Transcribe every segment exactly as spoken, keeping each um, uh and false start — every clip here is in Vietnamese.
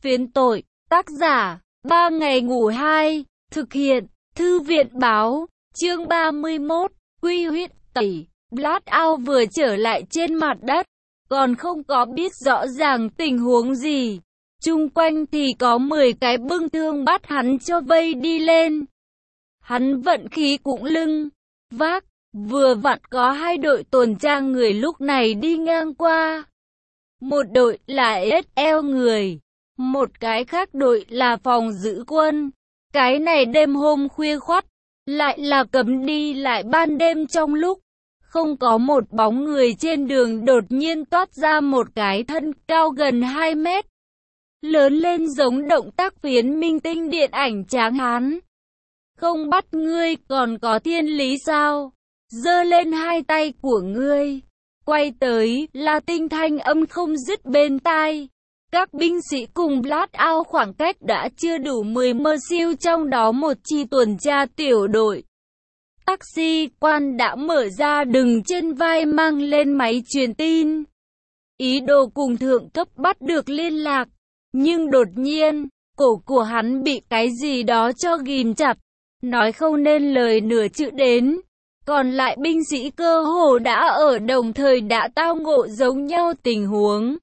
Phiến tội, tác giả, ba ngày ngủ hai, thực hiện, thư viện báo, chương ba mươi mốt, quy huyết tẩy. Blackout vừa trở lại trên mặt đất, còn không có biết rõ ràng tình huống gì. Chung quanh thì có mười cái bưng thương bắt hắn cho vây đi lên. Hắn vận khí cũng lưng, vác, vừa vặn có hai đội tuần tra người lúc này đi ngang qua. Một đội là ét lờ người, một cái khác đội là phòng giữ quân. Cái này đêm hôm khuya khoắt, lại là cấm đi lại ban đêm trong lúc không có một bóng người trên đường đột nhiên toát ra một cái thân cao gần hai mét. Lớn lên giống động tác phiến minh tinh điện ảnh tráng hán. Không bắt ngươi còn có thiên lý sao? Giơ lên hai tay của ngươi. Quay tới là tinh thanh âm không dứt bên tai. Các binh sĩ cùng Blackout khoảng cách đã chưa đủ mười mơ siêu, trong đó một chi tuần tra tiểu đội. Taxi quan đã mở ra đừng trên vai, mang lên máy truyền tin. Ý đồ cùng thượng cấp bắt được liên lạc. Nhưng đột nhiên, cổ của hắn bị cái gì đó cho ghim chặt. Nói không nên lời nửa chữ đến. Còn lại binh sĩ cơ hồ đã ở đồng thời đã tao ngộ giống nhau tình huống.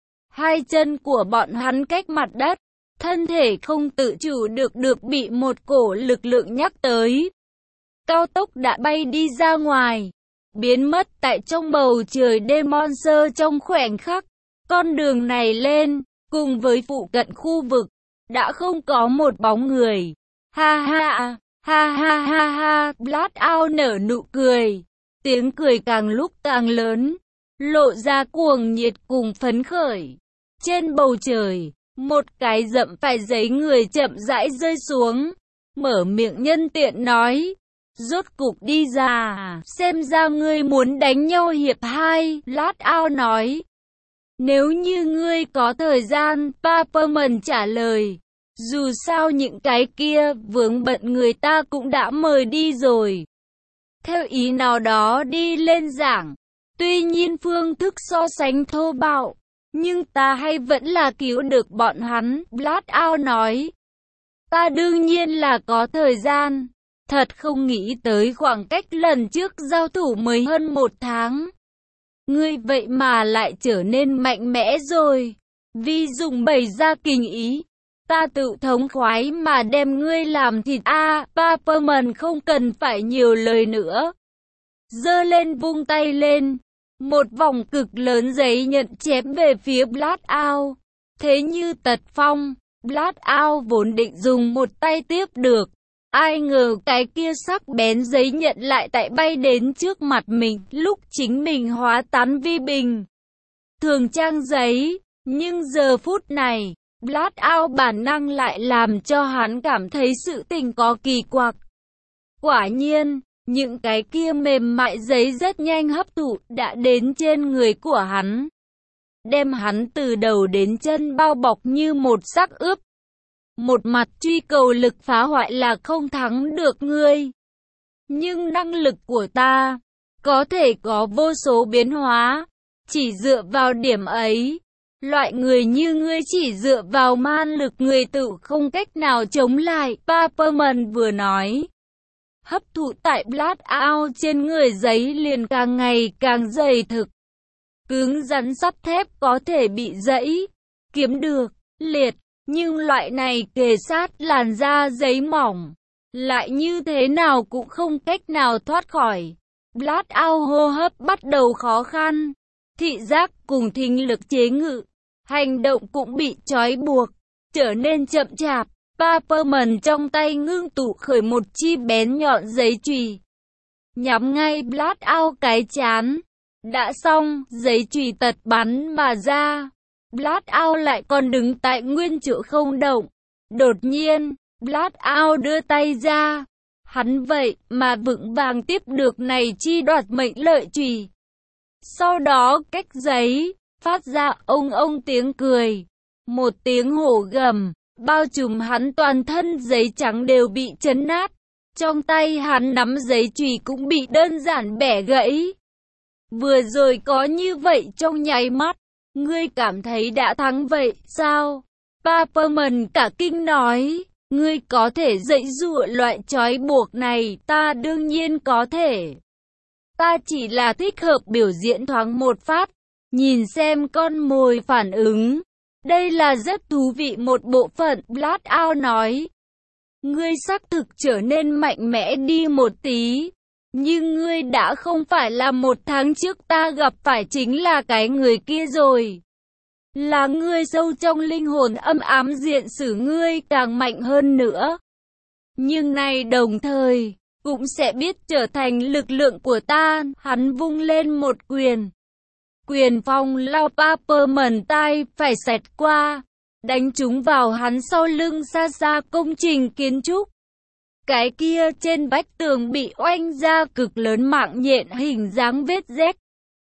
Hai chân của bọn hắn cách mặt đất, thân thể không tự chủ được được bị một cổ lực lượng nhắc tới. Cao tốc đã bay đi ra ngoài, biến mất tại trong bầu trời đêm monster trong khoảnh khắc. Con đường này lên, cùng với phụ cận khu vực, đã không có một bóng người. Ha ha, ha ha ha ha, Blackout nở nụ cười. Tiếng cười càng lúc càng lớn, lộ ra cuồng nhiệt cùng phấn khởi. Trên bầu trời, một cái dậm phải giấy người chậm rãi rơi xuống, mở miệng nhân tiện nói. Rốt cục đi ra, xem ra ngươi muốn đánh nhau hiệp hai, Blackout nói. Nếu như ngươi có thời gian, Paperman trả lời. Dù sao những cái kia vướng bận người ta cũng đã mời đi rồi. Theo ý nào đó đi lên giảng. Tuy nhiên phương thức so sánh thô bạo, nhưng ta hay vẫn là cứu được bọn hắn, Blackout nói. Ta đương nhiên là có thời gian. Thật không nghĩ tới khoảng cách lần trước giao thủ mới hơn một tháng. Ngươi vậy mà lại trở nên mạnh mẽ rồi. Vì dùng bày ra kinh ý, ta tự thống khoái mà đem ngươi làm thịt a. À, Paperman không cần phải nhiều lời nữa. Giơ lên vung tay lên, một vòng cực lớn giấy nhận chém về phía Blackout. Thế như tật phong, Blackout vốn định dùng một tay tiếp được. Ai ngờ cái kia sắc bén giấy nhận lại tại bay đến trước mặt mình, lúc chính mình hóa tán vi bình thường trang giấy. Nhưng giờ phút này, Blackout bản năng lại làm cho hắn cảm thấy sự tình có kỳ quặc. Quả nhiên, những cái kia mềm mại giấy rất nhanh hấp thụ đã đến trên người của hắn, đem hắn từ đầu đến chân bao bọc như một xác ướp. Một mặt truy cầu lực phá hoại là không thắng được ngươi. Nhưng năng lực của ta có thể có vô số biến hóa. Chỉ dựa vào điểm ấy, loại người như ngươi chỉ dựa vào man lực người tự không cách nào chống lại, Paperman vừa nói. Hấp thụ tại Blackout trên người giấy liền càng ngày càng dày thực. Cứng rắn sắt thép có thể bị gãy, kiếm được, liệt. Nhưng loại này kề sát làn da giấy mỏng, lại như thế nào cũng không cách nào thoát khỏi. Blackout hô hấp bắt đầu khó khăn, thị giác cùng thính lực chế ngự, hành động cũng bị trói buộc, trở nên chậm chạp. Paperman trong tay ngưng tụ khởi một chi bén nhọn giấy chùy, nhắm ngay Blackout cái trán. Đã xong, giấy chùy tật bắn mà ra. Blackout lại còn đứng tại nguyên chỗ không động. Đột nhiên, Blackout đưa tay ra. Hắn vậy mà vững vàng tiếp được này chi đoạt mệnh lợi chùy. Sau đó cách giấy, phát ra ông ông tiếng cười. Một tiếng hổ gầm, bao trùm hắn toàn thân, giấy trắng đều bị chấn nát. Trong tay hắn nắm giấy chùy cũng bị đơn giản bẻ gãy. Vừa rồi có như vậy trong nháy mắt. Ngươi cảm thấy đã thắng vậy, sao? Paperman cả kinh nói, ngươi có thể dạy dụa loại trói buộc này, ta đương nhiên có thể. Ta chỉ là thích hợp biểu diễn thoáng một phát, nhìn xem con mồi phản ứng. Đây là rất thú vị một bộ phận, Blackout nói. Ngươi xác thực trở nên mạnh mẽ đi một tí. Nhưng ngươi đã không phải là một tháng trước ta gặp phải chính là cái người kia rồi. Là ngươi sâu trong linh hồn âm ám diện xử ngươi càng mạnh hơn nữa. Nhưng này đồng thời, cũng sẽ biết trở thành lực lượng của ta. Hắn vung lên một quyền. Quyền phong lao Paperman tay phải xẹt qua, đánh trúng vào hắn sau lưng xa xa công trình kiến trúc. Cái kia trên vách tường bị oanh ra cực lớn mạng nhện hình dáng vết rách.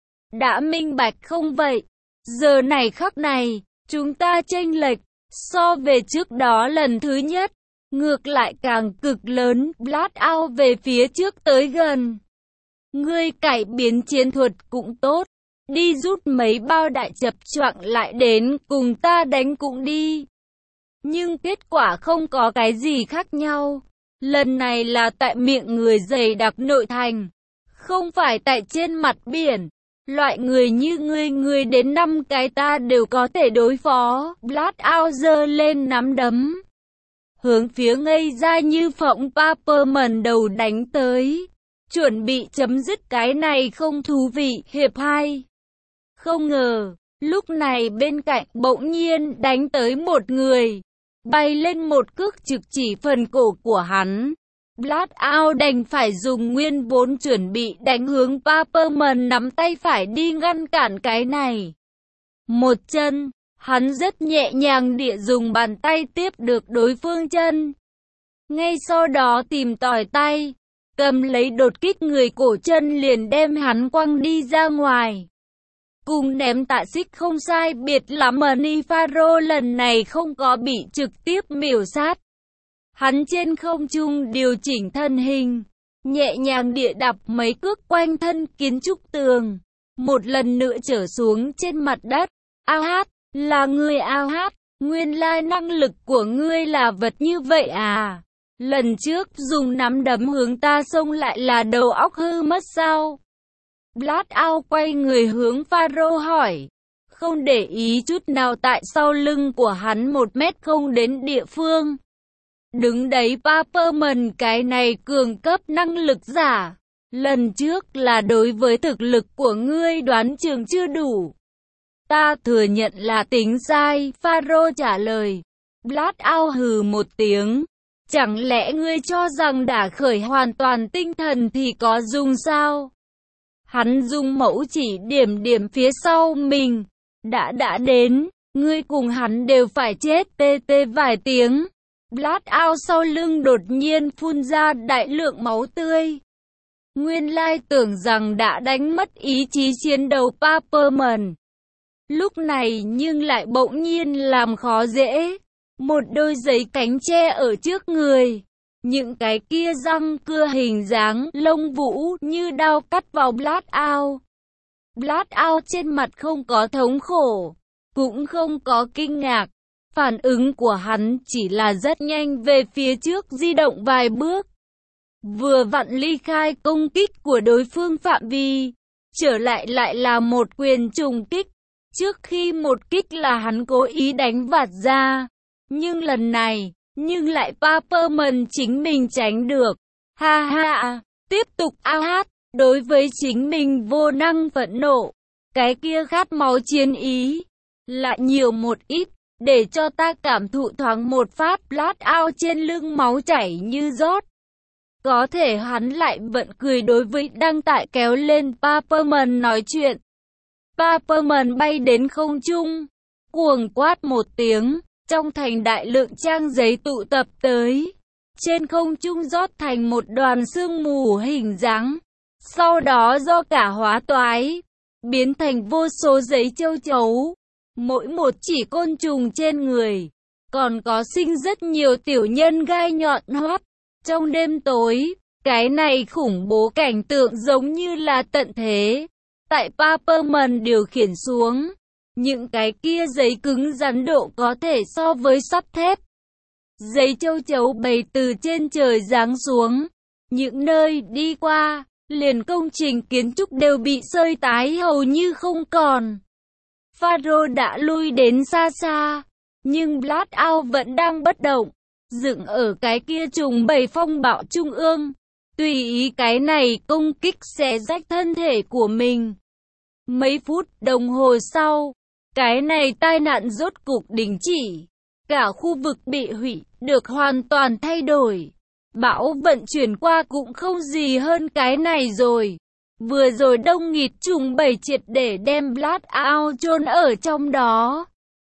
Đã minh bạch không vậy? Giờ này khắc này, chúng ta chênh lệch, so về trước đó lần thứ nhất, ngược lại càng cực lớn, Blackout về phía trước tới gần. Ngươi cải biến chiến thuật cũng tốt, đi rút mấy bao đại chập choạng lại đến, cùng ta đánh cũng đi. Nhưng kết quả không có cái gì khác nhau. Lần này là tại miệng người dày đặc nội thành, không phải tại trên mặt biển. Loại người như ngươi, ngươi đến năm cái ta đều có thể đối phó. Blackout giơ lên nắm đấm, hướng phía ngây ra như phỗng Paperman đầu đánh tới, chuẩn bị chấm dứt cái này không thú vị. Hiệp hai. Không ngờ, lúc này bên cạnh bỗng nhiên đánh tới một người, bay lên một cước trực chỉ phần cổ của hắn. Blackout đành phải dùng nguyên vốn chuẩn bị đánh hướng Paperman nắm tay phải đi ngăn cản cái này. Một chân, hắn rất nhẹ nhàng địa dùng bàn tay tiếp được đối phương chân. Ngay sau đó tìm tòi tay, cầm lấy đột kích người cổ chân liền đem hắn quăng đi ra ngoài. Cùng ném tạ xích không sai biệt lắm, Manifaro lần này không có bị trực tiếp miểu sát. Hắn trên không trung điều chỉnh thân hình, nhẹ nhàng địa đạp mấy cước quanh thân kiến trúc tường, một lần nữa trở xuống trên mặt đất. Ao hát, là ngươi ao hát, nguyên lai năng lực của ngươi là vật như vậy à? Lần trước dùng nắm đấm hướng ta xông lại là đầu óc hư mất sao? Blackout quay người hướng Pharaoh hỏi, không để ý chút nào tại sau lưng của hắn một mét không đến địa phương. Đứng đấy Paperman, cái này cường cấp năng lực giả. Lần trước là đối với thực lực của ngươi đoán chừng chưa đủ. Ta thừa nhận là tính sai, Pharaoh trả lời. Blackout hừ một tiếng. Chẳng lẽ ngươi cho rằng đã khởi hoàn toàn tinh thần thì có dùng sao? Hắn dùng mẫu chỉ điểm điểm phía sau mình. Đã đã đến, ngươi cùng hắn đều phải chết. Tê tê vài tiếng. Blackout sau lưng đột nhiên phun ra đại lượng máu tươi. Nguyên lai tưởng rằng đã đánh mất ý chí chiến đấu Paperman. Lúc này nhưng lại bỗng nhiên làm khó dễ. Một đôi giấy cánh che ở trước người. Những cái kia răng cưa hình dáng lông vũ như đao cắt vào Blackout. Blackout trên mặt không có thống khổ, cũng không có kinh ngạc. Phản ứng của hắn chỉ là rất nhanh về phía trước di động vài bước. Vừa vặn ly khai công kích của đối phương phạm vi. Trở lại lại là một quyền trùng kích. Trước khi một kích là hắn cố ý đánh vạt ra. Nhưng lần này, nhưng lại Paperman chính mình tránh được. Ha ha, tiếp tục ao hát, đối với chính mình vô năng phẫn nộ. Cái kia khát máu chiến ý, lại nhiều một ít, để cho ta cảm thụ thoáng một phát. Blackout trên lưng máu chảy như rót. Có thể hắn lại vẫn cười đối với đang tại kéo lên Paperman nói chuyện. Paperman bay đến không trung, cuồng quát một tiếng. Trong thành đại lượng trang giấy tụ tập tới. Trên không trung rót thành một đoàn sương mù hình dáng. Sau đó do cả hóa toái, biến thành vô số giấy châu chấu. Mỗi một chỉ côn trùng trên người. Còn có sinh rất nhiều tiểu nhân gai nhọn hoắt. Trong đêm tối, cái này khủng bố cảnh tượng giống như là tận thế. Tại Paperman điều khiển xuống. Những cái kia giấy cứng rắn độ có thể so với sắt thép. Giấy châu chấu bầy từ trên trời giáng xuống. Những nơi đi qua, liền công trình kiến trúc đều bị xơi tái hầu như không còn. Pharaoh đã lui đến xa xa, nhưng Blackout vẫn đang bất động, dựng ở cái kia trùng bầy phong bạo trung ương. Tùy ý cái này công kích xé rách thân thể của mình. Mấy phút đồng hồ sau, cái này tai nạn rốt cục đình chỉ. Cả khu vực bị hủy, được hoàn toàn thay đổi. Bão vận chuyển qua cũng không gì hơn cái này rồi. Vừa rồi đông nghịt trùng bầy triệt để đem Blackout chôn ở trong đó.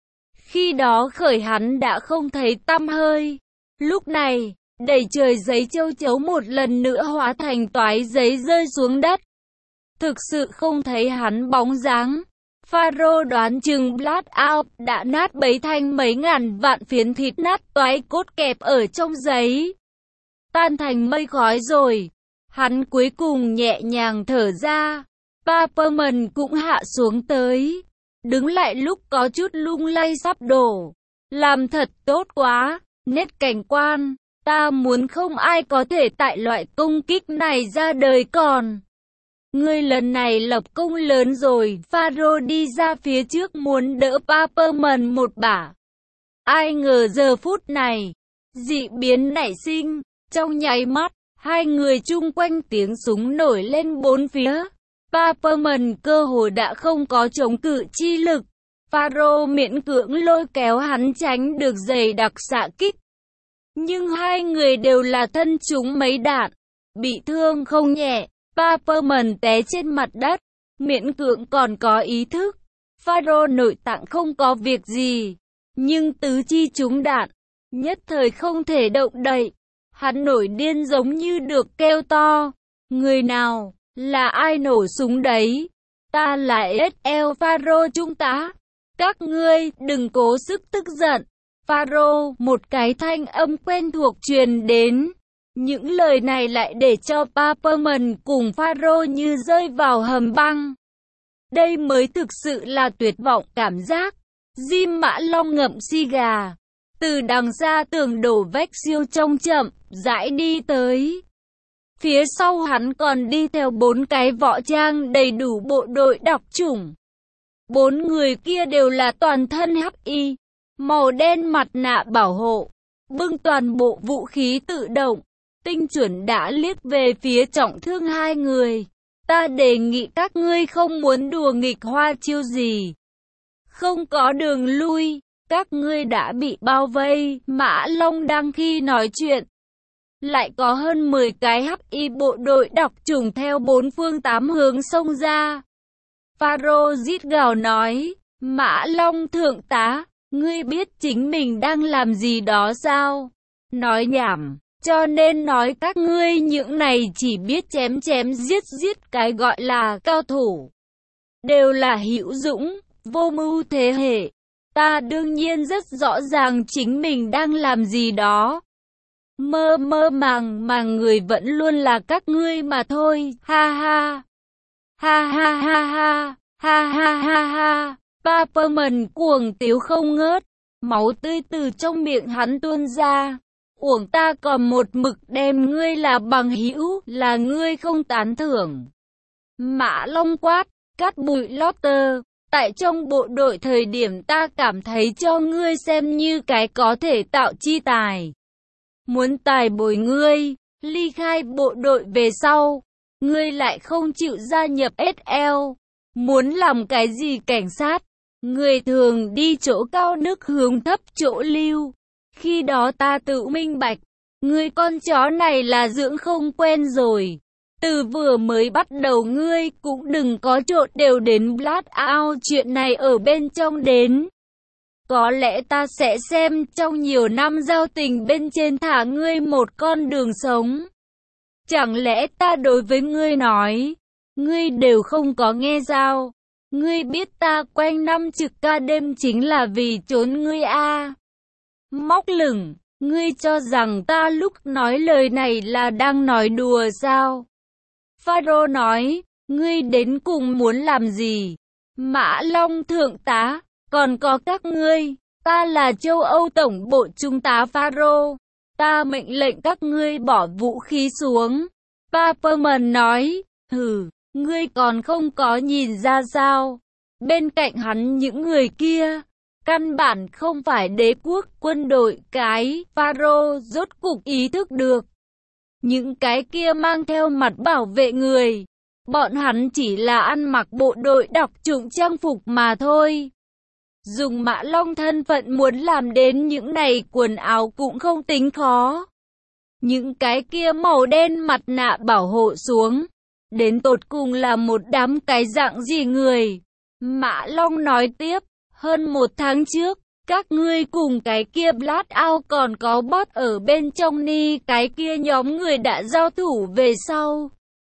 Khi đó khởi hắn đã không thấy tăm hơi. Lúc này, đầy trời giấy châu chấu một lần nữa hóa thành toái giấy rơi xuống đất. Thực sự không thấy hắn bóng dáng. Pharaoh đoán chừng Blackout đã nát bấy thành mấy ngàn vạn phiến thịt nát toái cốt kẹp ở trong giấy. Tan thành mây khói rồi. Hắn cuối cùng nhẹ nhàng thở ra. Paperman cũng hạ xuống tới. Đứng lại lúc có chút lung lay sắp đổ. Làm thật tốt quá. Nét cảnh quan. Ta muốn không ai có thể tại loại công kích này ra đời còn. Ngươi lần này lập công lớn rồi. Pharaoh đi ra phía trước muốn đỡ Paperman một bả. Ai ngờ giờ phút này, dị biến nảy sinh. Trong nháy mắt, hai người chung quanh tiếng súng nổi lên bốn phía. Paperman cơ hồ đã không có chống cự chi lực. Pharaoh miễn cưỡng lôi kéo hắn tránh được dày đặc xạ kích. Nhưng hai người đều là thân chúng mấy đạn, bị thương không nhẹ. Paperman té trên mặt đất, miễn cưỡng còn có ý thức. Pharaoh nội tạng không có việc gì, nhưng tứ chi trúng đạn, nhất thời không thể động đậy. Hắn nổi điên giống như được kêu to. Người nào? Là ai nổ súng đấy? Ta là ét lờ Pharaoh trung tá. Các ngươi đừng cố sức tức giận. Pharaoh, một cái thanh âm quen thuộc truyền đến. Những lời này lại để cho Paperman cùng Pharaoh như rơi vào hầm băng. Đây mới thực sự là tuyệt vọng cảm giác. Jim Mã Long ngậm xì gà. Từ đằng xa tường đổ vách siêu trông chậm, rãi đi tới. Phía sau hắn còn đi theo bốn cái võ trang đầy đủ bộ đội đặc chủng. Bốn người kia đều là toàn thân hắc y, màu đen mặt nạ bảo hộ, bưng toàn bộ vũ khí tự động. Tinh chuẩn đã liếc về phía trọng thương hai người. Ta đề nghị các ngươi không muốn đùa nghịch hoa chiêu gì. Không có đường lui. Các ngươi đã bị bao vây. Mã Long đang khi nói chuyện. Lại có hơn mười cái hắc y bộ đội đặc chủng theo bốn phương tám hướng xông ra. Pharaoh rít gào nói. Mã Long thượng tá, ngươi biết chính mình đang làm gì đó sao? Nói nhảm. Cho nên nói các ngươi những này chỉ biết chém chém giết giết cái gọi là cao thủ. Đều là hữu dũng, vô mưu thế hệ. Ta đương nhiên rất rõ ràng chính mình đang làm gì đó. Mơ mơ màng màng người vẫn luôn là các ngươi mà thôi. Ha ha. Ha ha ha ha. Ha ha ha ha. Paperman cuồng tiếu không ngớt. Máu tươi từ trong miệng hắn tuôn ra. Uổng ta còn một mực đem ngươi là bằng hữu, là ngươi không tán thưởng. Mã Long quát, cắt bụi Lobster. Tại trong bộ đội thời điểm ta cảm thấy cho ngươi xem như cái có thể tạo chi tài. Muốn tài bồi ngươi, ly khai bộ đội về sau. Ngươi lại không chịu gia nhập ét lờ. Muốn làm cái gì cảnh sát? Người thường đi chỗ cao nước hướng thấp chỗ lưu. Khi đó ta tự minh bạch, ngươi con chó này là dưỡng không quen rồi. Từ vừa mới bắt đầu ngươi cũng đừng có trộn đều đến Blackout chuyện này ở bên trong đến. Có lẽ ta sẽ xem trong nhiều năm giao tình bên trên thả ngươi một con đường sống. Chẳng lẽ ta đối với ngươi nói, ngươi đều không có nghe sao? Ngươi biết ta quanh năm trực ca đêm chính là vì trốn ngươi à? Móc lửng, ngươi cho rằng ta lúc nói lời này là đang nói đùa sao? Pharaoh nói, ngươi đến cùng muốn làm gì? Mã Long thượng tá, còn có các ngươi, ta là châu Âu tổng bộ trung tá Pharaoh, ta mệnh lệnh các ngươi bỏ vũ khí xuống. Paperman nói, hừ, ngươi còn không có nhìn ra sao? Bên cạnh hắn những người kia, căn bản không phải đế quốc quân đội. Cái Pharaoh rốt cục ý thức được. Những cái kia mang theo mặt bảo vệ người. Bọn hắn chỉ là ăn mặc bộ đội đặc chủng trang phục mà thôi. Dùng Mã Long thân phận muốn làm đến những này quần áo cũng không tính khó. Những cái kia màu đen mặt nạ bảo hộ xuống. Đến tột cùng là một đám cái dạng gì người? Mã Long nói tiếp, hơn một tháng trước, các ngươi cùng cái kia Blackout còn có bot ở bên trong ni cái kia nhóm người đã giao thủ về sau.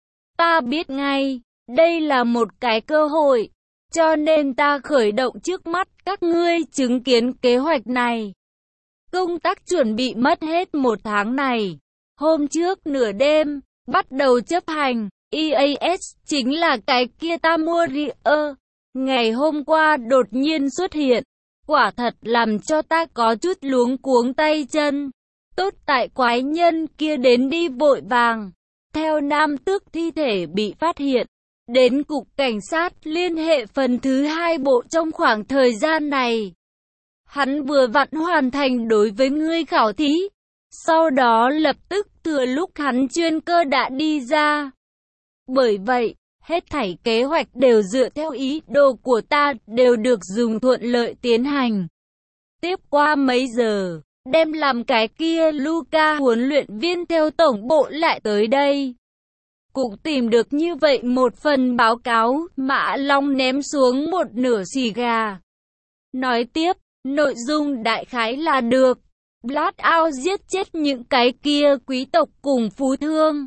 Ta biết ngay, đây là một cái cơ hội, cho nên ta khởi động trước mắt các ngươi chứng kiến kế hoạch này. Công tác chuẩn bị mất hết một tháng này. Hôm trước nửa đêm, bắt đầu chấp hành, e a ét chính là cái kia Tamurier. Ngày hôm qua đột nhiên xuất hiện, quả thật làm cho ta có chút luống cuống tay chân. Tốt tại quái nhân kia đến đi vội vàng. Theo nam tước thi thể bị phát hiện, đến cục cảnh sát liên hệ phần thứ hai bộ trong khoảng thời gian này. Hắn vừa vặn hoàn thành đối với ngươi khảo thí. Sau đó lập tức thừa lúc hắn chuyên cơ đã đi ra. Bởi vậy, hết thảy kế hoạch đều dựa theo ý đồ của ta, đều được dùng thuận lợi tiến hành. Tiếp qua mấy giờ, đem làm cái kia Luca huấn luyện viên theo tổng bộ lại tới đây. Cũng tìm được như vậy một phần báo cáo. Mã Long ném xuống một nửa xì gà. Nói tiếp, nội dung đại khái là được. Blackout giết chết những cái kia quý tộc cùng phú thương.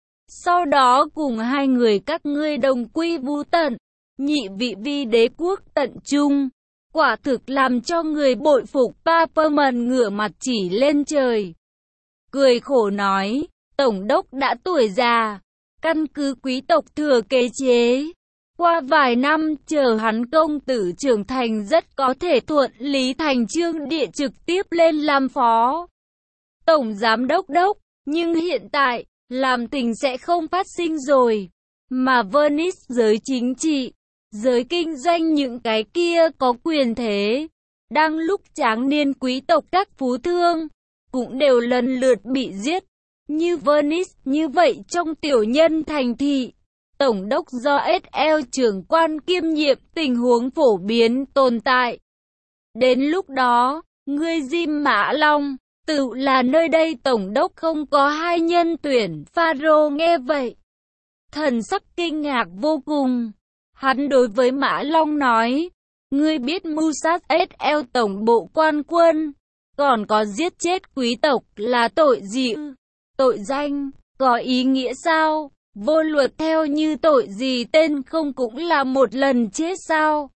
Sau đó cùng hai người các ngươi đồng quy vu tận, nhị vị vi đế quốc tận trung. Quả thực làm cho người bội phục. Paperman ngửa mặt chỉ lên trời. Cười khổ nói, tổng đốc đã tuổi già, căn cứ quý tộc thừa kế chế. Qua vài năm chờ hắn công tử trưởng thành rất có thể thuận lý thành chương địa trực tiếp lên làm phó tổng giám đốc đốc. Nhưng hiện tại, làm tình sẽ không phát sinh rồi. Mà Venice giới chính trị, giới kinh doanh những cái kia có quyền thế. Đang lúc tráng niên quý tộc các phú thương, cũng đều lần lượt bị giết. Như Venice như vậy trong tiểu nhân thành thị. Tổng đốc do ét lờ trưởng quan kiêm nhiệm tình huống phổ biến tồn tại. Đến lúc đó, ngươi Jim Mã Long, tự là nơi đây tổng đốc không có hai nhân tuyển. Pharaoh nghe vậy, thần sắc kinh ngạc vô cùng. Hắn đối với Mã Long nói, ngươi biết mưu sát ét lờ tổng bộ quan quân, còn có giết chết quý tộc là tội gì? Tội danh, có ý nghĩa sao? Vô luật theo như tội gì tên không cũng là một lần chết sao?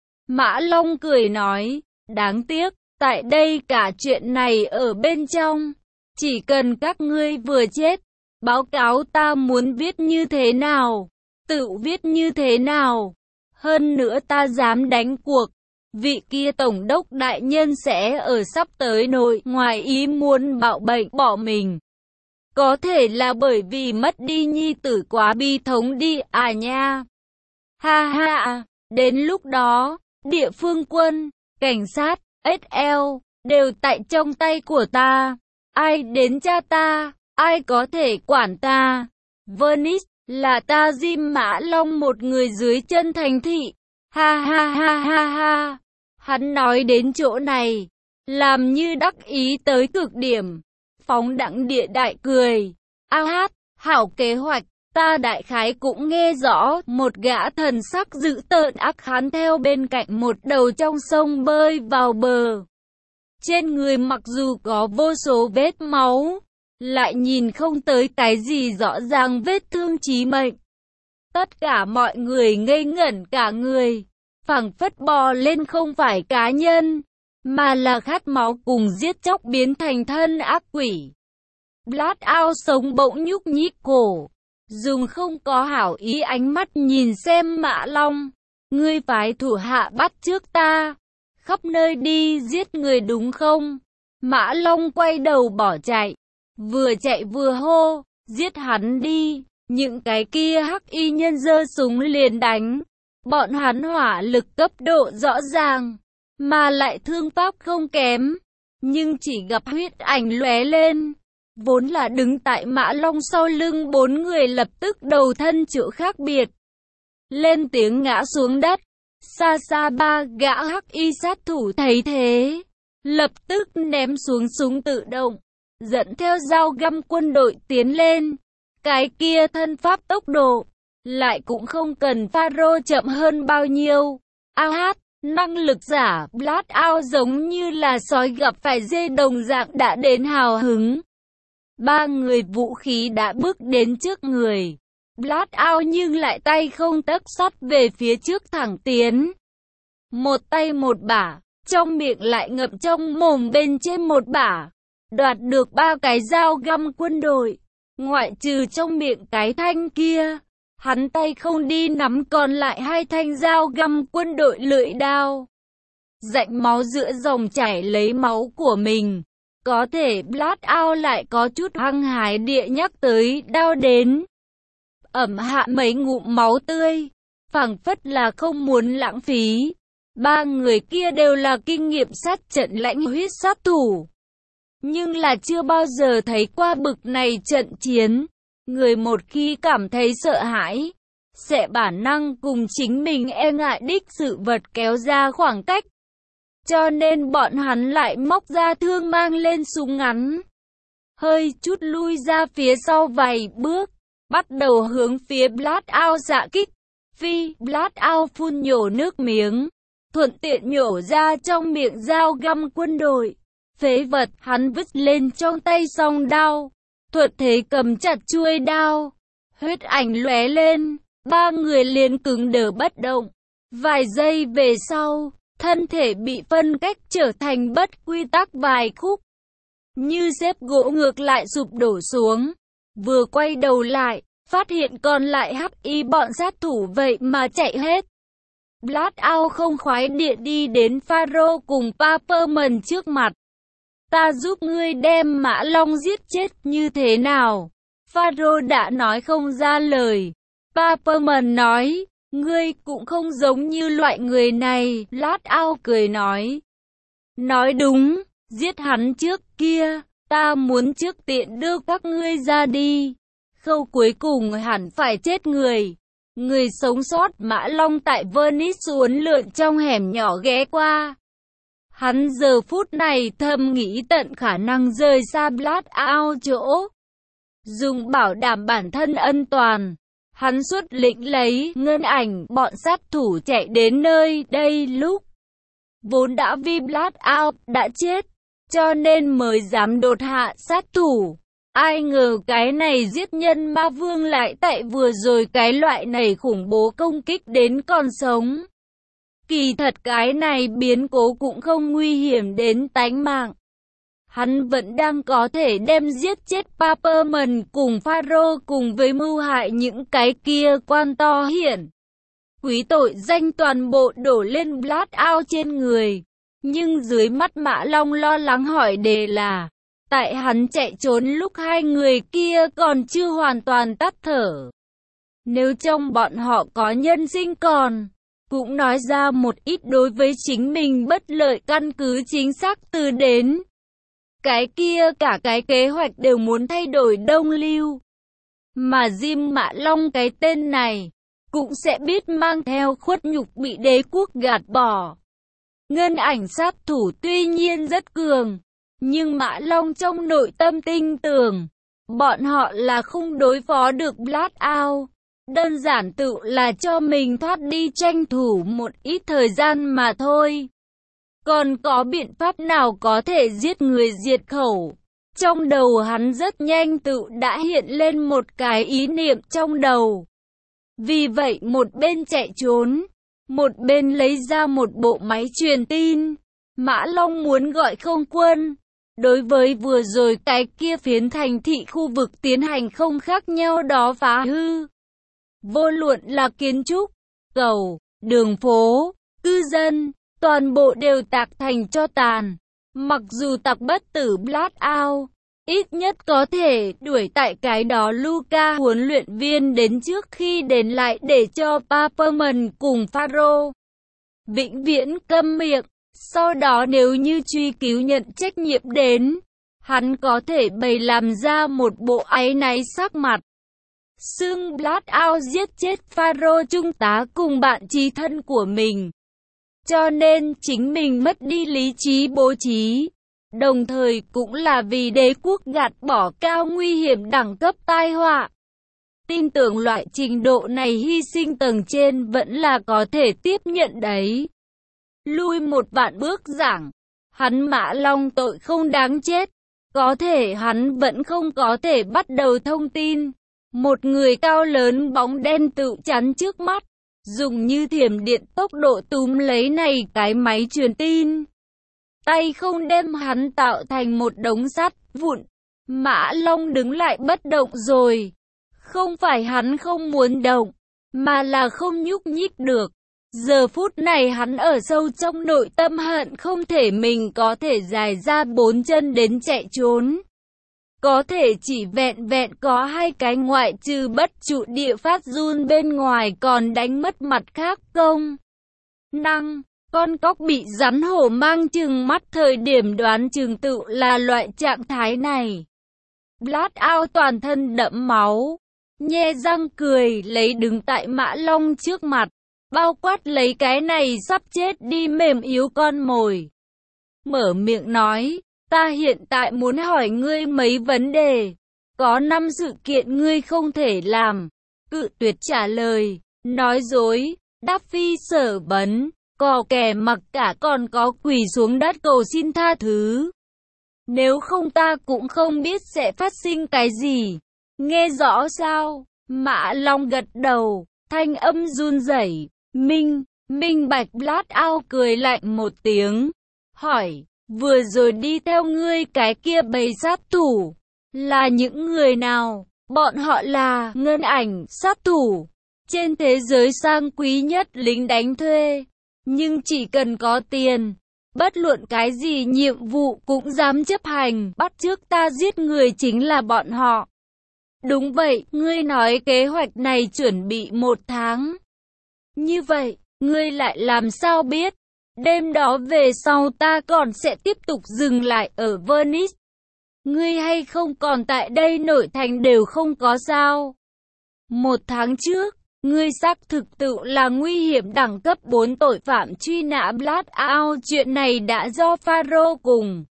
Mã Long cười nói, đáng tiếc, tại đây cả chuyện này ở bên trong. Chỉ cần các ngươi vừa chết, báo cáo ta muốn viết như thế nào, tự viết như thế nào. Hơn nữa ta dám đánh cuộc, vị kia tổng đốc đại nhân sẽ ở sắp tới nội ngoài ý muốn bạo bệnh bỏ mình. Có thể là bởi vì mất đi nhi tử quá bi thống đi à nha. Ha ha, đến lúc đó, địa phương quân, cảnh sát, ét lờ, đều tại trong tay của ta. Ai đến cha ta, ai có thể quản ta. Venice, là ta Jim Mã Long một người dưới chân thành thị. Ha ha ha ha ha. Hắn nói đến chỗ này, làm như đắc ý tới cực điểm. Phóng đẳng địa đại cười. A hát, hảo kế hoạch, ta đại khái cũng nghe rõ. Một gã thần sắc dữ tợn ác hán theo bên cạnh một đầu trong sông bơi vào bờ. Trên người mặc dù có vô số vết máu, lại nhìn không tới cái gì rõ ràng vết thương chí mệnh. Tất cả mọi người ngây ngẩn cả người, phảng phất bò lên không phải cá nhân, mà là khát máu cùng giết chóc biến thành thân ác quỷ. Blackout sống bỗng nhúc nhích cổ, dùng không có hảo ý ánh mắt nhìn xem Mã Long. Ngươi phái thủ hạ bắt trước ta, khắp nơi đi giết người đúng không? Mã Long quay đầu bỏ chạy, vừa chạy vừa hô, giết hắn đi. Những cái kia hắc y nhân giơ súng liền đánh. Bọn hắn hỏa lực cấp độ rõ ràng, mà lại thương pháp không kém. Nhưng chỉ gặp huyết ảnh lóe lên. Vốn là đứng tại Mã Long sau lưng bốn người lập tức đầu thân chỗ khác biệt. Lên tiếng ngã xuống đất. Xa xa ba gã hắc y sát thủ thấy thế, lập tức ném xuống súng tự động, dẫn theo dao găm quân đội tiến lên. Cái kia thân pháp tốc độ, lại cũng không cần Pharaoh chậm hơn bao nhiêu. A hát, năng lực giả, Blood Out giống như là sói gặp phải dê đồng dạng đã đến hào hứng. Ba người vũ khí đã bước đến trước người. Blood Out nhưng lại tay không tấc sắt về phía trước thẳng tiến. Một tay một bả, trong miệng lại ngậm trong mồm bên trên một bả. Đoạt được ba cái dao găm quân đội. Ngoại trừ trong miệng cái thanh kia, hắn tay không đi nắm còn lại hai thanh dao găm quân đội lưỡi đao. Rãnh máu giữa dòng chảy lấy máu của mình. Có thể Blood Out lại có chút hăng hái địa nhắc tới đao đến. Ẩm hạ mấy ngụm máu tươi, phảng phất là không muốn lãng phí. Ba người kia đều là kinh nghiệm sát trận lãnh huyết sát thủ. Nhưng là chưa bao giờ thấy qua bực này trận chiến. Người một khi cảm thấy sợ hãi, sẽ bản năng cùng chính mình e ngại đích sự vật kéo ra khoảng cách. Cho nên bọn hắn lại móc ra thương mang lên súng ngắn. Hơi chút lui ra phía sau vài bước, bắt đầu hướng phía Blood Out dạ kích. Phi, Blood Out phun nhổ nước miếng, thuận tiện nhổ ra trong miệng dao găm quân đội. Phế vật, hắn vứt lên trong tay song đao, thuận thế cầm chặt chuôi đao. Huyết ảnh lóe lên, ba người liền cứng đờ bất động. Vài giây về sau, thân thể bị phân cách trở thành bất quy tắc vài khúc. Như xếp gỗ ngược lại sụp đổ xuống. Vừa quay đầu lại, phát hiện còn lại hắc y bọn sát thủ vậy mà chạy hết. Blood Out không khoái điện đi đến Pharaoh cùng Paperman trước mặt. Ta giúp ngươi đem Mã Long giết chết như thế nào? Pharaoh đã nói không ra lời. Paperman nói, ngươi cũng không giống như loại người này. Blood Out cười nói. Nói đúng, giết hắn trước kia, ta muốn trước tiện đưa các ngươi ra đi. Khâu cuối cùng hẳn phải chết người. Người sống sót Mã Long tại Venice uốn lượn trong hẻm nhỏ ghé qua. Hắn giờ phút này thầm nghĩ tận khả năng rời xa Blood Out chỗ. Dùng bảo đảm bản thân an toàn. Hắn xuất lĩnh lấy ngân ảnh bọn sát thủ chạy đến nơi đây lúc. Vốn đã vì Blood Out đã chết, cho nên mới dám đột hạ sát thủ. Ai ngờ cái này giết nhân ma vương lại tại vừa rồi cái loại này khủng bố công kích đến còn sống. Kỳ thật cái này biến cố cũng không nguy hiểm đến tánh mạng. Hắn vẫn đang có thể đem giết chết Paperman cùng Pharaoh cùng với mưu hại những cái kia quan to hiển. Quý tội danh toàn bộ đổ lên Blood Out trên người. Nhưng dưới mắt Mã Long lo lắng hỏi đề là, tại hắn chạy trốn lúc hai người kia còn chưa hoàn toàn tắt thở. Nếu trong bọn họ có nhân sinh còn, cũng nói ra một ít đối với chính mình bất lợi căn cứ chính xác từ đến. Cái kia cả cái kế hoạch đều muốn thay đổi đông lưu. Mà Jim Mã Long cái tên này, cũng sẽ biết mang theo khuất nhục bị đế quốc gạt bỏ. Ngân ảnh sát thủ tuy nhiên rất cường, nhưng Mã Long trong nội tâm tin tưởng, bọn họ là không đối phó được Blood Out. Đơn giản tự là cho mình thoát đi tranh thủ một ít thời gian mà thôi. Còn có biện pháp nào có thể giết người diệt khẩu? Trong đầu hắn rất nhanh tự đã hiện lên một cái ý niệm trong đầu. Vì vậy một bên chạy trốn, một bên lấy ra một bộ máy truyền tin. Mã Long muốn gọi không quân. Đối với vừa rồi cái kia phiến thành thị khu vực tiến hành không khác nhau đó phá hư. Vô luận là kiến trúc, cầu, đường phố, cư dân, toàn bộ đều tạc thành tro tàn. Mặc dù tặc bất tử Blackout, ít nhất có thể đuổi tại cái đó Luka huấn luyện viên đến trước khi đến lại để cho Paperman cùng Pharaoh vĩnh viễn câm miệng. Sau đó nếu như truy cứu nhận trách nhiệm đến, hắn có thể bày làm ra một bộ áy náy sắc mặt. Xưng Blackout giết chết Pharaoh trung tá cùng bạn chí thân của mình. Cho nên chính mình mất đi lý trí bố trí. Đồng thời cũng là vì đế quốc gạt bỏ cao nguy hiểm đẳng cấp tai họa. Tin tưởng loại trình độ này hy sinh tầng trên vẫn là có thể tiếp nhận đấy. Lui một vạn bước giảng, hắn Mã Long tội không đáng chết. Có thể hắn vẫn không có thể bắt đầu thông tin. Một người cao lớn bóng đen tự chắn trước mắt, dùng như thiểm điện tốc độ túm lấy này cái máy truyền tin. Tay không đem hắn tạo thành một đống sắt vụn. Mã Long đứng lại bất động rồi. Không phải hắn không muốn động, mà là không nhúc nhích được. Giờ phút này hắn ở sâu trong nội tâm hận không thể mình có thể dài ra bốn chân đến chạy trốn. Có thể chỉ vẹn vẹn có hai cái ngoại trừ bất trụ địa phát run bên ngoài còn đánh mất mặt khác công năng. Con cóc bị rắn hổ mang chừng mắt thời điểm đoán chừng tự là loại trạng thái này. Blackout toàn thân đẫm máu, nhe răng cười lấy đứng tại Mã Long trước mặt, bao quát lấy cái này sắp chết đi mềm yếu con mồi. Mở miệng nói, ta hiện tại muốn hỏi ngươi mấy vấn đề. Có năm sự kiện ngươi không thể làm. Cự tuyệt trả lời, nói dối, đáp phi sở vấn, cò kè mặc cả còn có quỳ xuống đất cầu xin tha thứ. Nếu không ta cũng không biết sẽ phát sinh cái gì. Nghe rõ sao? Mã Long gật đầu, thanh âm run rẩy. Minh, minh bạch. Blackout cười lạnh một tiếng. Hỏi, vừa rồi đi theo ngươi cái kia bầy sát thủ, là những người nào? Bọn họ là Ngân Ảnh, sát thủ, trên thế giới sang quý nhất lính đánh thuê. Nhưng chỉ cần có tiền, bất luận cái gì nhiệm vụ cũng dám chấp hành, bắt chước ta giết người chính là bọn họ. Đúng vậy, ngươi nói kế hoạch này chuẩn bị một tháng. Như vậy, ngươi lại làm sao biết? Đêm đó về sau ta còn sẽ tiếp tục dừng lại ở Venice. Ngươi hay không còn tại đây nội thành đều không có sao. Một tháng trước, ngươi xác thực tự là nguy hiểm đẳng cấp bốn tội phạm truy nã Blackout. Chuyện này đã do Pharaoh cùng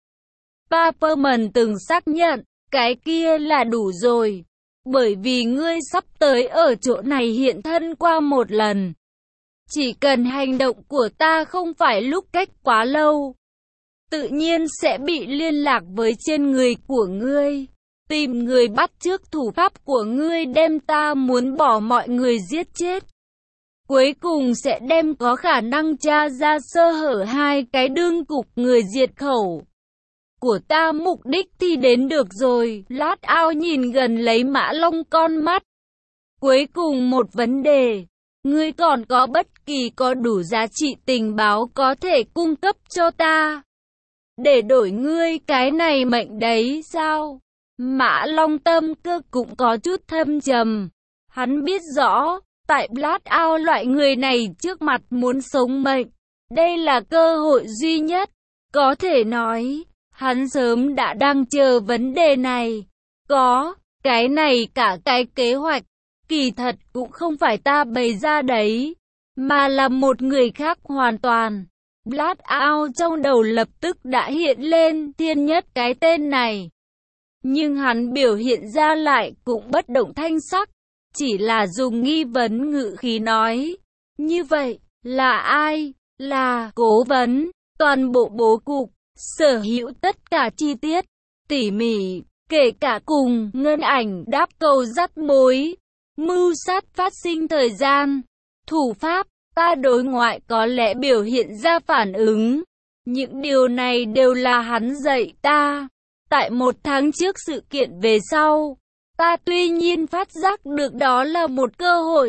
Paperman từng xác nhận, cái kia là đủ rồi. Bởi vì ngươi sắp tới ở chỗ này hiện thân qua một lần. Chỉ cần hành động của ta không phải lúc cách quá lâu, tự nhiên sẽ bị liên lạc với trên người của ngươi. Tìm người bắt chước thủ pháp của ngươi đem ta muốn bỏ mọi người giết chết. Cuối cùng sẽ đem có khả năng tra ra sơ hở hai cái đương cục người diệt khẩu của ta, mục đích thì đến được rồi. Blackout nhìn gần lấy Mã Long con mắt. Cuối cùng một vấn đề. Ngươi còn có bất kỳ có đủ giá trị tình báo có thể cung cấp cho ta để đổi ngươi cái này mệnh đấy sao? Mã Long tâm cơ cũng có chút thâm trầm. Hắn biết rõ, tại Blackout loại người này trước mặt muốn sống mệnh, đây là cơ hội duy nhất. Có thể nói, hắn sớm đã đang chờ vấn đề này. Có, cái này cả cái kế hoạch, kỳ thật cũng không phải ta bày ra đấy, mà là một người khác hoàn toàn. Blackout trong đầu lập tức đã hiện lên Thiên Nhất cái tên này. Nhưng hắn biểu hiện ra lại cũng bất động thanh sắc, chỉ là dùng nghi vấn ngữ khí nói. Như vậy, là ai? Là cố vấn, toàn bộ bố cục, sở hữu tất cả chi tiết, tỉ mỉ, kể cả cùng Ngân Ảnh đáp cầu dắt mối. Mưu sát phát sinh thời gian, thủ pháp, ta đối ngoại có lẽ biểu hiện ra phản ứng. Những điều này đều là hắn dạy ta. Tại một tháng trước sự kiện về sau, ta tuy nhiên phát giác được đó là một cơ hội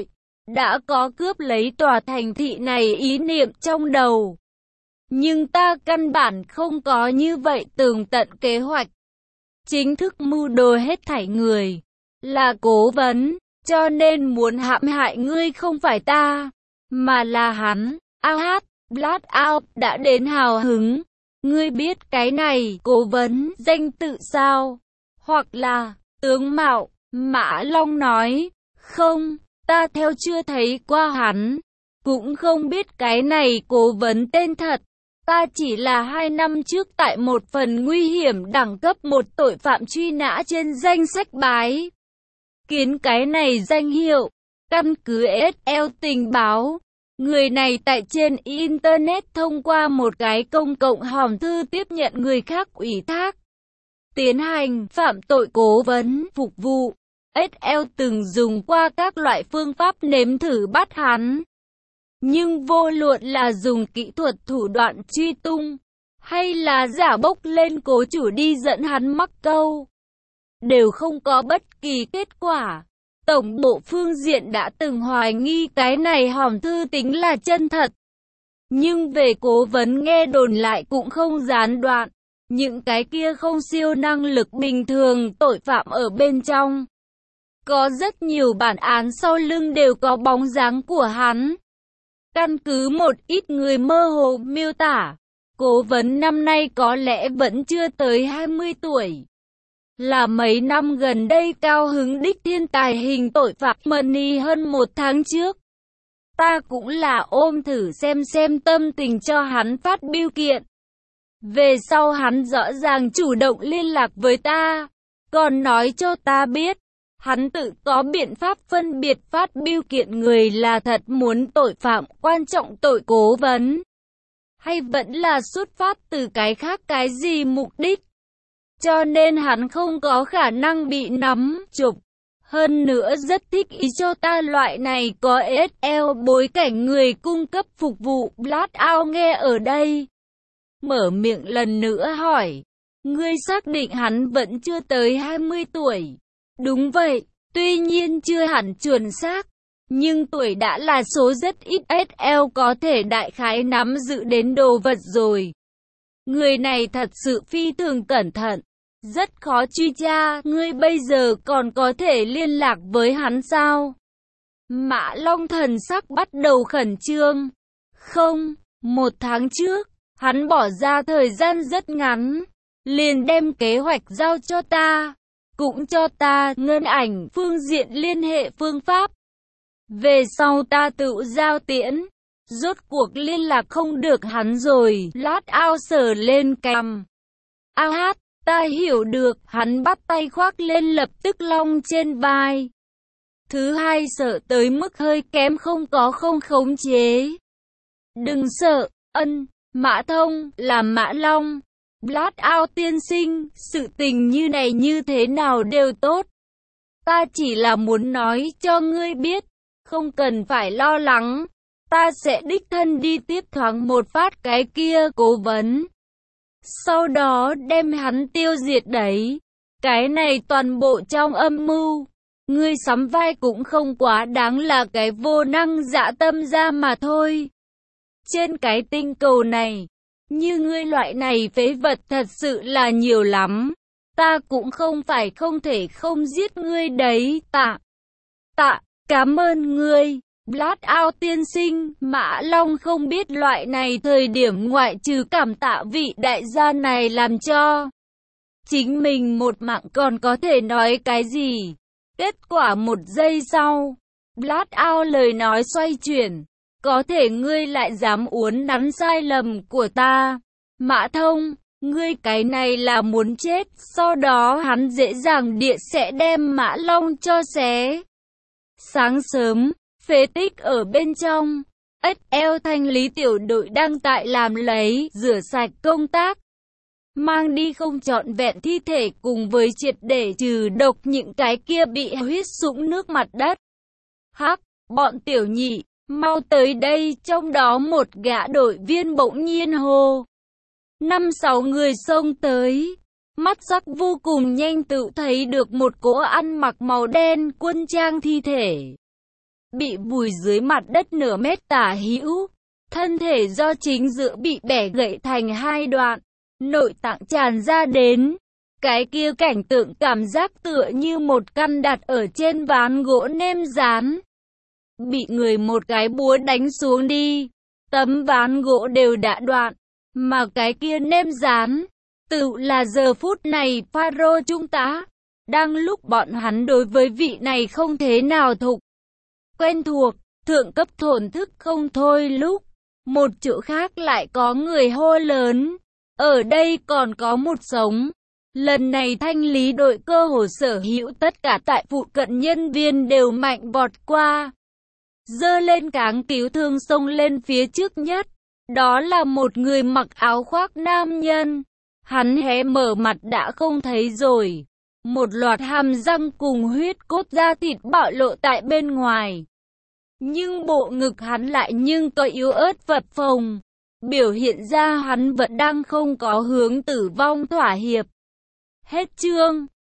đã có cướp lấy tòa thành thị này ý niệm trong đầu. Nhưng ta căn bản không có như vậy tường tận kế hoạch. Chính thức mưu đồ hết thảy người là Cố Vấn, cho nên muốn hãm hại ngươi không phải ta, mà là hắn. A hát, Blackout đã đến hào hứng. Ngươi biết cái này, Cố Vấn, danh tự sao? Hoặc là, tướng mạo, Mã Long nói, không, ta theo chưa thấy qua hắn, cũng không biết cái này Cố Vấn tên thật. Ta chỉ là hai năm trước tại một phần nguy hiểm đẳng cấp một tội phạm truy nã trên danh sách bái kiến cái này danh hiệu. Căn cứ ét lờ tình báo, người này tại trên Internet thông qua một cái công cộng hòm thư tiếp nhận người khác ủy thác tiến hành phạm tội cố vấn phục vụ. ét lờ từng dùng qua các loại phương pháp nếm thử bắt hắn. Nhưng vô luận là dùng kỹ thuật thủ đoạn truy tung, hay là giả bốc lên cố chủ đi dẫn hắn mắc câu, đều không có bất kỳ kết quả. Tổng bộ phương diện đã từng hoài nghi cái này hòm thư tính là chân thật. Nhưng về cố vấn nghe đồn lại cũng không gián đoạn. Những cái kia không siêu năng lực bình thường tội phạm ở bên trong. Có rất nhiều bản án sau lưng đều có bóng dáng của hắn. Căn cứ một ít người mơ hồ miêu tả, cố vấn năm nay có lẽ vẫn chưa tới hai mươi tuổi. Là mấy năm gần đây cao hứng đích thiên tài hình tội phạm Money hơn một tháng trước. Ta cũng là ôm thử xem xem tâm tình cho hắn phát biêu kiện. Về sau hắn rõ ràng chủ động liên lạc với ta, còn nói cho ta biết, hắn tự có biện pháp phân biệt phát biêu kiện người là thật muốn tội phạm quan trọng tội cố vấn, hay vẫn là xuất phát từ cái khác cái gì mục đích. Cho nên hắn không có khả năng bị nắm chụp. Hơn nữa rất thích ý cho ta loại này có ét lờ bối cảnh người cung cấp phục vụ. Blackout nghe ở đây, mở miệng lần nữa hỏi, ngươi xác định hắn vẫn chưa tới hai mươi tuổi? Đúng vậy, tuy nhiên chưa hẳn chuẩn xác, nhưng tuổi đã là số rất ít ét lờ có thể đại khái nắm giữ đến đồ vật rồi. Người này thật sự phi thường cẩn thận, rất khó truy tra. Ngươi bây giờ còn có thể liên lạc với hắn sao? Mã Long thần sắc bắt đầu khẩn trương. Không, một tháng trước, hắn bỏ ra thời gian rất ngắn, liền đem kế hoạch giao cho ta, cũng cho ta ngân ảnh phương diện liên hệ phương pháp. Về sau ta tự giao tiễn, rốt cuộc liên lạc không được hắn rồi. Blackout sờ lên cằm. A hát, ta hiểu được. Hắn bắt tay khoác lên lập tức long trên vai. Thứ hai sợ tới mức hơi kém không có không khống chế. Đừng sợ, ân, Mã Thông, là Mã Long. Blackout tiên sinh, sự tình như này như thế nào đều tốt. Ta chỉ là muốn nói cho ngươi biết, không cần phải lo lắng. Ta sẽ đích thân đi tiếp thoáng một phát cái kia cố vấn, sau đó đem hắn tiêu diệt đấy. Cái này toàn bộ trong âm mưu. Ngươi sắm vai cũng không quá đáng là cái vô năng dã tâm ra mà thôi. Trên cái tinh cầu này, như ngươi loại này phế vật thật sự là nhiều lắm. Ta cũng không phải không thể không giết ngươi đấy. Tạ, tạ, cảm ơn ngươi. Blackout tiên sinh, Mã Long không biết loại này thời điểm ngoại trừ cảm tạ vị đại gia này làm cho chính mình một mạng còn có thể nói cái gì. Kết quả một giây sau, Blackout lời nói xoay chuyển. Có thể ngươi lại dám uốn nắn sai lầm của ta. Mã Thông, ngươi cái này là muốn chết. Sau đó hắn dễ dàng địa sẽ đem Mã Long cho xé. Sáng sớm, phế tích ở bên trong, ét lờ thanh lý tiểu đội đang tại làm lấy, rửa sạch công tác. Mang đi không trọn vẹn thi thể cùng với triệt để trừ độc những cái kia bị huyết sũng nước mặt đất. Hắc, bọn tiểu nhị, mau tới đây. Trong đó một gã đội viên bỗng nhiên hô. Năm sáu người xông tới. Mắt sắc vô cùng nhanh tự thấy được một cỗ ăn mặc màu đen quân trang thi thể. bị vùi dưới mặt đất nửa mét tả hữu. Thân thể do chính giữa bị bẻ gãy thành hai đoạn, nội tạng tràn ra đến. Cái kia cảnh tượng cảm giác tựa như một căn đặt ở trên ván gỗ nêm dán. Bị người một cái búa đánh xuống đi, tấm ván gỗ đều đã đoạn, mà cái kia nêm dán, tự là giờ phút này Pharaoh trung tá, đang lúc bọn hắn đối với vị này không thế nào thục, quen thuộc, thượng cấp thổn thức không thôi lúc. Một chỗ khác lại có người hô lớn, ở đây còn có một sống. Lần này thanh lý đội cơ hồ sở hữu tất cả tại phụ cận nhân viên đều mạnh vọt qua. Giơ lên cáng cứu thương xông lên phía trước nhất. Đó là một người mặc áo khoác nam nhân. Hắn hé mở mặt đã không thấy rồi. Một loạt hàm răng cùng huyết cốt da thịt bạo lộ tại bên ngoài. Nhưng bộ ngực hắn lại nhưng có yếu ớt phập phồng. Biểu hiện ra hắn vẫn đang không có hướng tử vong thỏa hiệp. Hết chương.